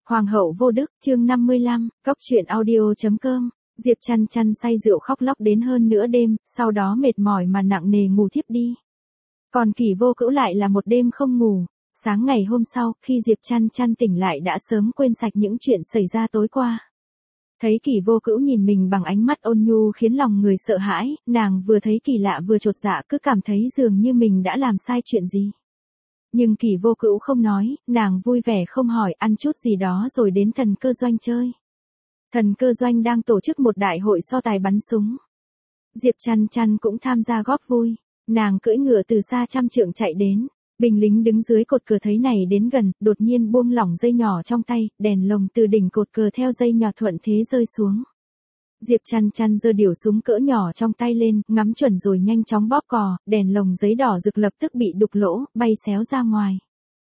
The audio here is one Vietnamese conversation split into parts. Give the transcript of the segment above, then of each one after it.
Hoàng hậu vô đức, chương 55, Cóc truyện audio.com. Diệp Chăn Chăn say rượu khóc lóc đến hơn nửa đêm, sau đó mệt mỏi mà nặng nề ngủ thiếp đi. Còn Kỷ Vô Cữu lại là một đêm không ngủ. Sáng ngày hôm sau, khi Diệp Chăn Chăn tỉnh lại đã sớm quên sạch những chuyện xảy ra tối qua. Thấy Kỷ Vô Cữu nhìn mình bằng ánh mắt ôn nhu khiến lòng người sợ hãi, nàng vừa thấy kỳ lạ vừa chột dạ, cứ cảm thấy dường như mình đã làm sai chuyện gì. Nhưng Kỷ Vô Cữu không nói, nàng vui vẻ không hỏi, ăn chút gì đó rồi đến Thần Cơ Doanh chơi. Thần Cơ Doanh đang tổ chức một đại hội so tài bắn súng. Diệp Chăn Chăn cũng tham gia góp vui. Nàng cưỡi ngựa từ xa trăm trượng chạy đến. Binh lính đứng dưới cột cờ thấy này đến gần, đột nhiên buông lỏng dây nhỏ trong tay, đèn lồng từ đỉnh cột cờ theo dây nhỏ thuận thế rơi xuống. Diệp Chăn Chăn giơ điểu súng cỡ nhỏ trong tay lên, ngắm chuẩn rồi nhanh chóng bóp cò, đèn lồng giấy đỏ rực lập tức bị đục lỗ, bay xéo ra ngoài.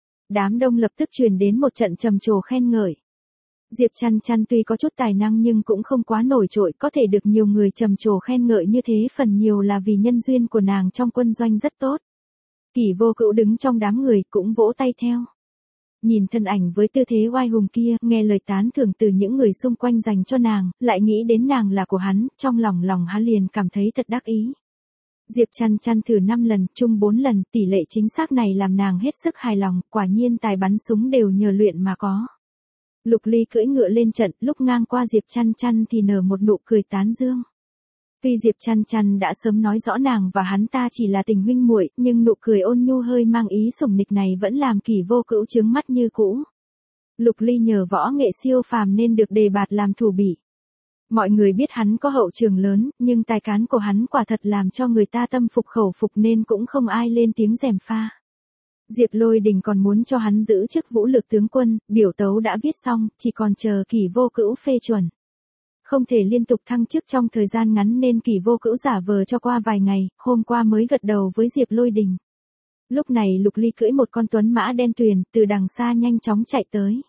Đám đông lập tức truyền đến một trận trầm trồ khen ngợi. Diệp Chăn Chăn tuy có chút tài năng nhưng cũng không quá nổi trội, có thể được nhiều người trầm trồ khen ngợi như thế phần nhiều là vì nhân duyên của nàng trong quân doanh rất tốt. Kỷ Vô Cữu đứng trong đám người cũng vỗ tay theo. Nhìn thân ảnh với tư thế oai hùng kia, nghe lời tán thưởng từ những người xung quanh dành cho nàng, lại nghĩ đến nàng là của hắn, trong lòng hắn liền cảm thấy thật đắc ý. Diệp Chăn Chăn thử 5 lần, chung 4 lần, tỷ lệ chính xác này làm nàng hết sức hài lòng, quả nhiên tài bắn súng đều nhờ luyện mà có. Lục Ly cưỡi ngựa lên trận, lúc ngang qua Diệp Chăn Chăn thì nở một nụ cười tán dương. Tuy Diệp Chăn Chăn đã sớm nói rõ nàng và hắn ta chỉ là tình huynh muội, nhưng nụ cười ôn nhu hơi mang ý sủng nịch này vẫn làm Kỷ Vô Cữu trướng mắt như cũ. Lục Ly nhờ võ nghệ siêu phàm nên được đề bạt làm thủ bỉ. Mọi người biết hắn có hậu trường lớn, nhưng tài cán của hắn quả thật làm cho người ta tâm phục khẩu phục nên cũng không ai lên tiếng gièm pha. Diệp Lôi Đình còn muốn cho hắn giữ chức vũ lược tướng quân, biểu tấu đã viết xong, chỉ còn chờ Kỷ Vô Cữu phê chuẩn. Không thể liên tục thăng chức trong thời gian ngắn nên Kỷ Vô Cữu giả vờ cho qua vài ngày, hôm qua mới gật đầu với Diệp Lôi Đình. Lúc này Lục Ly cưỡi một con tuấn mã đen tuyền, từ đằng xa nhanh chóng chạy tới.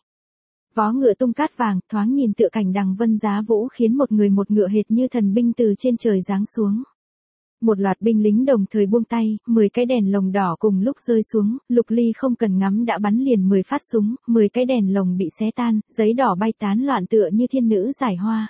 Vó ngựa tung cát vàng, thoáng nhìn tựa cảnh đằng vân giá vũ khiến một người một ngựa hệt như thần binh từ trên trời giáng xuống. Một loạt binh lính đồng thời buông tay, 10 cái đèn lồng đỏ cùng lúc rơi xuống, Lục Ly không cần ngắm đã bắn liền 10 phát súng, 10 cái đèn lồng bị xé tan, giấy đỏ bay tán loạn tựa như thiên nữ giải hoa.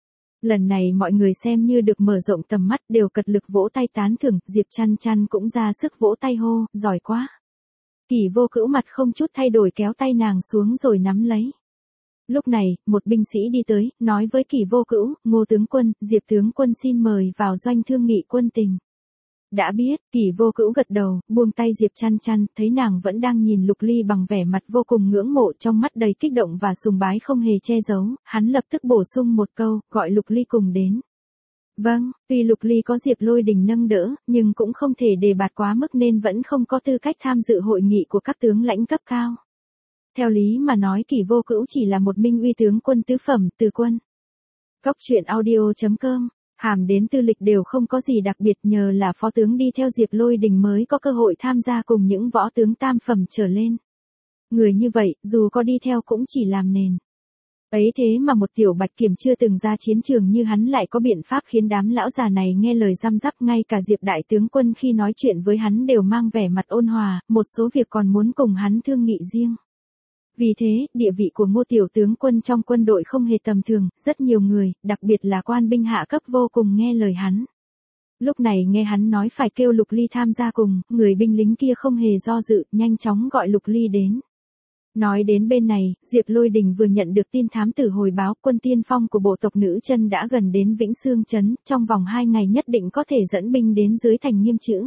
Lần này mọi người xem như được mở rộng tầm mắt, đều cật lực vỗ tay tán thưởng, Diệp Chăn Chăn cũng ra sức vỗ tay hô, giỏi quá. Kỷ Vô Cữu mặt không chút thay đổi kéo tay nàng xuống rồi nắm lấy. Lúc này, một binh sĩ đi tới, nói với Kỷ Vô Cữu, Ngô tướng quân, Diệp tướng quân xin mời vào doanh thương nghị quân tình. Đã biết, Kỷ Vô Cữu gật đầu, buông tay Diệp Chăn Chăn, thấy nàng vẫn đang nhìn Lục Ly bằng vẻ mặt vô cùng ngưỡng mộ, trong mắt đầy kích động và sùng bái không hề che giấu, hắn lập tức bổ sung một câu, gọi Lục Ly cùng đến. Vâng, tuy Lục Ly có Diệp Lôi Đình nâng đỡ, nhưng cũng không thể đề bạt quá mức nên vẫn không có tư cách tham dự hội nghị của các tướng lãnh cấp cao. Theo lý mà nói Kỷ Vô Cữu chỉ là một minh uy tướng quân tứ phẩm, từ quân. Cóc truyện audio.com. Hàm đến tư lịch đều không có gì đặc biệt, nhờ là phó tướng đi theo Diệp Lôi Đình mới có cơ hội tham gia cùng những võ tướng tam phẩm trở lên. Người như vậy, dù có đi theo cũng chỉ làm nền. Ấy thế mà một tiểu bạch kiểm chưa từng ra chiến trường như hắn lại có biện pháp khiến đám lão già này nghe lời răm rắp, ngay cả Diệp đại tướng quân khi nói chuyện với hắn đều mang vẻ mặt ôn hòa, một số việc còn muốn cùng hắn thương nghị riêng. Vì thế, địa vị của Ngô tiểu tướng quân trong quân đội không hề tầm thường, rất nhiều người, đặc biệt là quan binh hạ cấp vô cùng nghe lời hắn. Lúc này nghe hắn nói phải kêu Lục Ly tham gia cùng, người binh lính kia không hề do dự, nhanh chóng gọi Lục Ly đến. Nói đến bên này, Diệp Lôi Đình vừa nhận được tin thám tử hồi báo quân tiên phong của bộ tộc Nữ Chân đã gần đến Vĩnh Xương Trấn, trong vòng 2 ngày nhất định có thể dẫn binh đến dưới thành Nghiêm Chữ.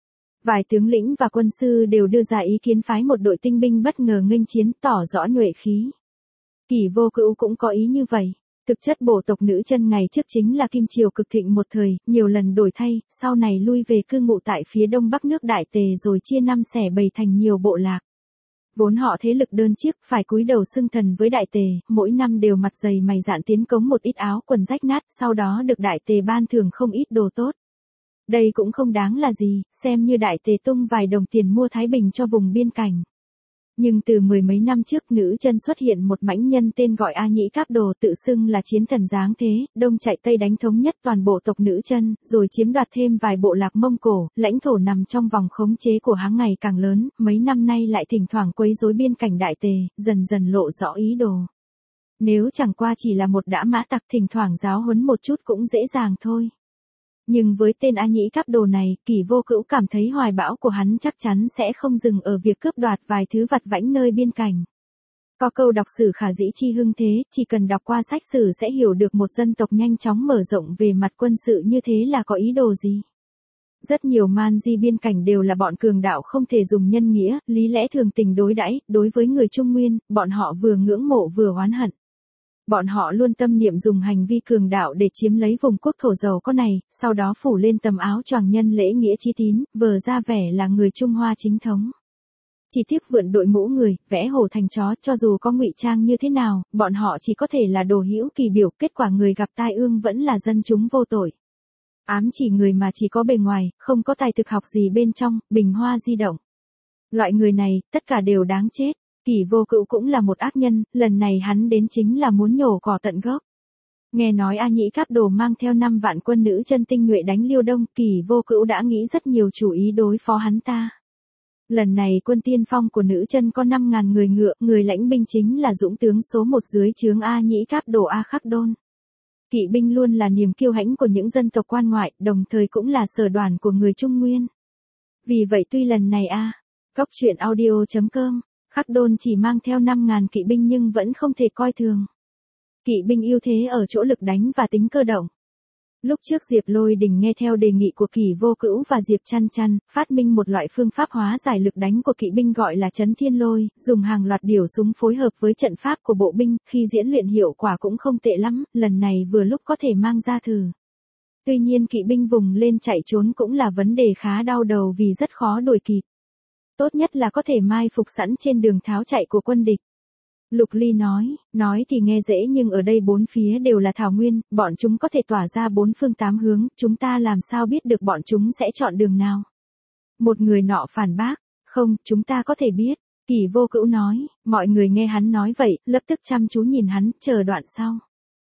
Vài tướng lĩnh và quân sư đều đưa ra ý kiến phái một đội tinh binh bất ngờ nghênh chiến, tỏ rõ nhuệ khí. Kỷ Vô Cữu cũng có ý như vậy. Thực chất bộ tộc Nữ Chân ngày trước chính là Kim Triều cực thịnh một thời, nhiều lần đổi thay, sau này lui về cư ngụ tại phía đông bắc nước Đại Tề rồi chia năm xẻ bảy thành nhiều bộ lạc. Vốn họ thế lực đơn chiếc, phải cúi đầu xưng thần với Đại Tề, mỗi năm đều mặt dày mày dạn tiến cống một ít áo quần rách nát, sau đó được Đại Tề ban thưởng không ít đồ tốt. Đây cũng không đáng là gì, xem như Đại Tề tung vài đồng tiền mua thái bình cho vùng biên cảnh. Nhưng từ 10 mấy năm trước Nữ Chân xuất hiện một mãnh nhân tên gọi A Nhĩ Cáp Đồ, tự xưng là chiến thần giáng thế, đông chạy tây đánh thống nhất toàn bộ tộc Nữ Chân, rồi chiếm đoạt thêm vài bộ lạc Mông Cổ, lãnh thổ nằm trong vòng khống chế của hắn ngày càng lớn, mấy năm nay lại thỉnh thoảng quấy rối biên cảnh Đại Tề, dần dần lộ rõ ý đồ. Nếu chẳng qua chỉ là một đã mã tặc thỉnh thoảng giáo huấn một chút cũng dễ dàng thôi. Nhưng với tên A Nhĩ Cáp Đồ này, Kỷ Vô Cữu cảm thấy hoài bão của hắn chắc chắn sẽ không dừng ở việc cướp đoạt vài thứ vặt vãnh nơi biên cảnh. Có câu đọc sử khả dĩ chi hưng thế, chỉ cần đọc qua sách sử sẽ hiểu được một dân tộc nhanh chóng mở rộng về mặt quân sự như thế là có ý đồ gì. Rất nhiều man di biên cảnh đều là bọn cường đạo không thể dùng nhân nghĩa, lý lẽ thường tình đối đãi, đối với người Trung Nguyên, bọn họ vừa ngưỡng mộ vừa oán hận. Bọn họ luôn tâm niệm dùng hành vi cường đạo để chiếm lấy vùng quốc thổ giàu có này, sau đó phủ lên tầm áo choàng nhân lễ nghĩa chí tín, vờ ra vẻ là người Trung Hoa chính thống. Chỉ tiếc vượn đội mũ người, vẽ hổ thành chó, cho dù có ngụy trang như thế nào, bọn họ chỉ có thể là đồ hữu kỳ biểu, kết quả người gặp tai ương vẫn là dân chúng vô tội. Ám chỉ người mà chỉ có bề ngoài, không có tài thực học gì bên trong, bình hoa di động. Loại người này, tất cả đều đáng chết. Kỷ Vô Cữu cũng là một ác nhân, lần này hắn đến chính là muốn nhổ cỏ tận gốc. Nghe nói A Nhĩ Cáp Đồ mang theo 5 vạn quân nữ chân tinh nhuệ đánh Liêu Đông, Kỷ Vô Cữu đã nghĩ rất nhiều chủ ý đối phó hắn ta. Lần này quân tiên phong của nữ chân có 5.000 người ngựa, người lãnh binh chính là dũng tướng số 1 dưới trướng A Nhĩ Cáp Đồ A Khắc Đôn. Kỵ binh luôn là niềm kiêu hãnh của những dân tộc quan ngoại, đồng thời cũng là sở đoàn của người Trung Nguyên. Vì vậy tuy lần này Cóc truyện audio.com, Khắc Đôn chỉ mang theo 5.000 kỵ binh nhưng vẫn không thể coi thường. Kỵ binh ưu thế ở chỗ lực đánh và tính cơ động. Lúc trước Diệp Lôi Đình nghe theo đề nghị của Kỷ Vô Cữu và Diệp Chăn Chăn, phát minh một loại phương pháp hóa giải lực đánh của kỵ binh gọi là Trấn Thiên Lôi, dùng hàng loạt điểu súng phối hợp với trận pháp của bộ binh, khi diễn luyện hiệu quả cũng không tệ lắm, lần này vừa lúc có thể mang ra thử. Tuy nhiên kỵ binh vùng lên chạy trốn cũng là vấn đề khá đau đầu vì rất khó đuổi kịp. Tốt nhất là có thể mai phục sẵn trên đường tháo chạy của quân địch. Lục Ly nói thì nghe dễ nhưng ở đây bốn phía đều là thảo nguyên, bọn chúng có thể tỏa ra bốn phương tám hướng, chúng ta làm sao biết được bọn chúng sẽ chọn đường nào. Một người nọ phản bác, không, chúng ta có thể biết. Kỷ Vô Cữu nói, mọi người nghe hắn nói vậy, lập tức chăm chú nhìn hắn, chờ đoạn sau.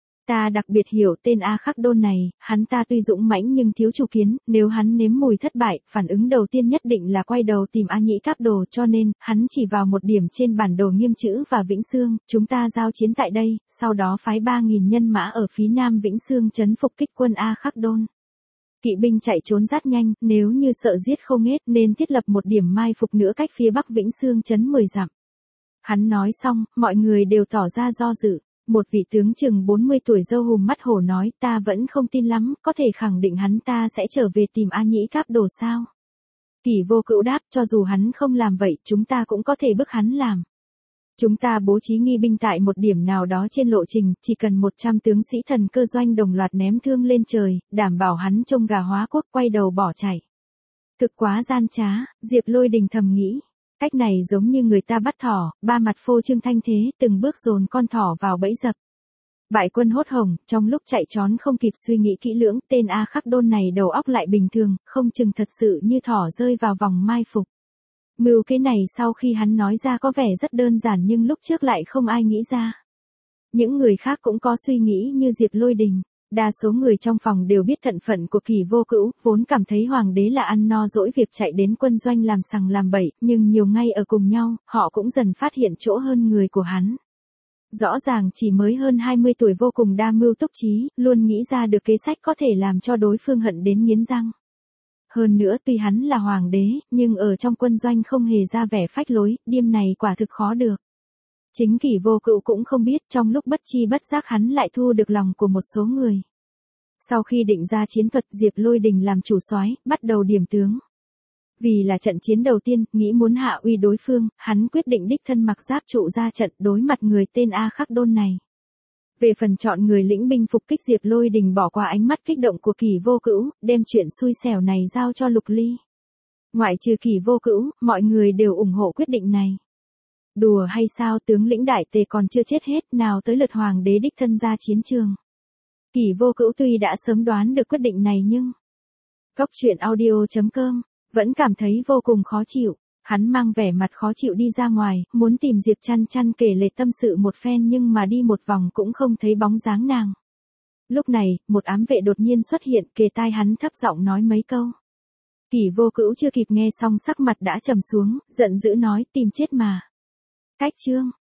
Ta đặc biệt hiểu tên A Khắc Đôn này, hắn ta tuy dũng mãnh nhưng thiếu chủ kiến, nếu hắn nếm mùi thất bại, phản ứng đầu tiên nhất định là quay đầu tìm A Nhĩ Cáp Đồ, cho nên, hắn chỉ vào một điểm trên bản đồ Nghiêm Chữ và Vĩnh Xương, chúng ta giao chiến tại đây, sau đó phái 3.000 nhân mã ở phía nam Vĩnh Xương trấn phục kích quân A Khắc Đôn. Kỵ binh chạy trốn rất nhanh, nếu như sợ giết không hết nên thiết lập một điểm mai phục nữa cách phía bắc Vĩnh Xương trấn 10 dặm. Hắn nói xong, mọi người đều tỏ ra do dự. Một vị tướng chừng 40 tuổi râu hùm mắt hổ nói, ta vẫn không tin lắm, có thể khẳng định hắn ta sẽ trở về tìm A Nhĩ Cáp Đồ sao? Kỷ Vô Cữu đáp, cho dù hắn không làm vậy, chúng ta cũng có thể bức hắn làm. Chúng ta bố trí nghi binh tại một điểm nào đó trên lộ trình, chỉ cần 100 tướng sĩ thần cơ doanh đồng loạt ném thương lên trời, đảm bảo hắn trông gà hóa quốc quay đầu bỏ chạy. Thực quá gian trá, Diệp Lôi Đình thầm nghĩ. Cách này giống như người ta bắt thỏ, ba mặt phô trương thanh thế, từng bước dồn con thỏ vào bẫy dập. Bại quân hốt hồng, trong lúc chạy trốn không kịp suy nghĩ kỹ lưỡng, tên A Khắc Đôn này đầu óc lại bình thường, không chừng thật sự như thỏ rơi vào vòng mai phục. Mưu kế này sau khi hắn nói ra có vẻ rất đơn giản nhưng lúc trước lại không ai nghĩ ra. Những người khác cũng có suy nghĩ như Diệp Lôi Đình. Đa số người trong phòng đều biết thân phận của Kỷ Vô Cữu, vốn cảm thấy hoàng đế là ăn no dỗi việc chạy đến quân doanh làm sằng làm bậy, nhưng nhiều ngay ở cùng nhau, họ cũng dần phát hiện chỗ hơn người của hắn. Rõ ràng chỉ mới hơn 20 tuổi vô cùng đa mưu túc trí, luôn nghĩ ra được kế sách có thể làm cho đối phương hận đến nghiến răng. Hơn nữa tuy hắn là hoàng đế, nhưng ở trong quân doanh không hề ra vẻ phách lối, điềm này quả thực khó được. Chính Kỷ Vô Cữu cũng không biết trong lúc bất chi bất giác hắn lại thu được lòng của một số người. Sau khi định ra chiến thuật Diệp Lôi Đình làm chủ soái, bắt đầu điểm tướng. Vì là trận chiến đầu tiên, nghĩ muốn hạ uy đối phương, hắn quyết định đích thân mặc giáp trụ ra trận đối mặt người tên A Khắc Đôn này. Về phần chọn người lĩnh binh phục kích Diệp Lôi Đình bỏ qua ánh mắt kích động của Kỷ Vô Cữu, đem chuyện xui xẻo này giao cho Lục Ly. Ngoại trừ Kỷ Vô Cữu, mọi người đều ủng hộ quyết định này. Đùa hay sao, tướng lĩnh đại tề còn chưa chết hết, nào tới lượt hoàng đế đích thân ra chiến trường. Kỷ Vô Cữu tuy đã sớm đoán được quyết định này nhưng Cóc truyện audio.com vẫn cảm thấy vô cùng khó chịu. Hắn mang vẻ mặt khó chịu đi ra ngoài, muốn tìm Diệp Chăn Chăn kể lể tâm sự một phen nhưng mà đi một vòng cũng không thấy bóng dáng nàng. Lúc này, một ám vệ đột nhiên xuất hiện, kề tai hắn thấp giọng nói mấy câu. Kỷ Vô Cữu chưa kịp nghe xong sắc mặt đã trầm xuống, giận dữ nói, tìm chết mà. Cách chương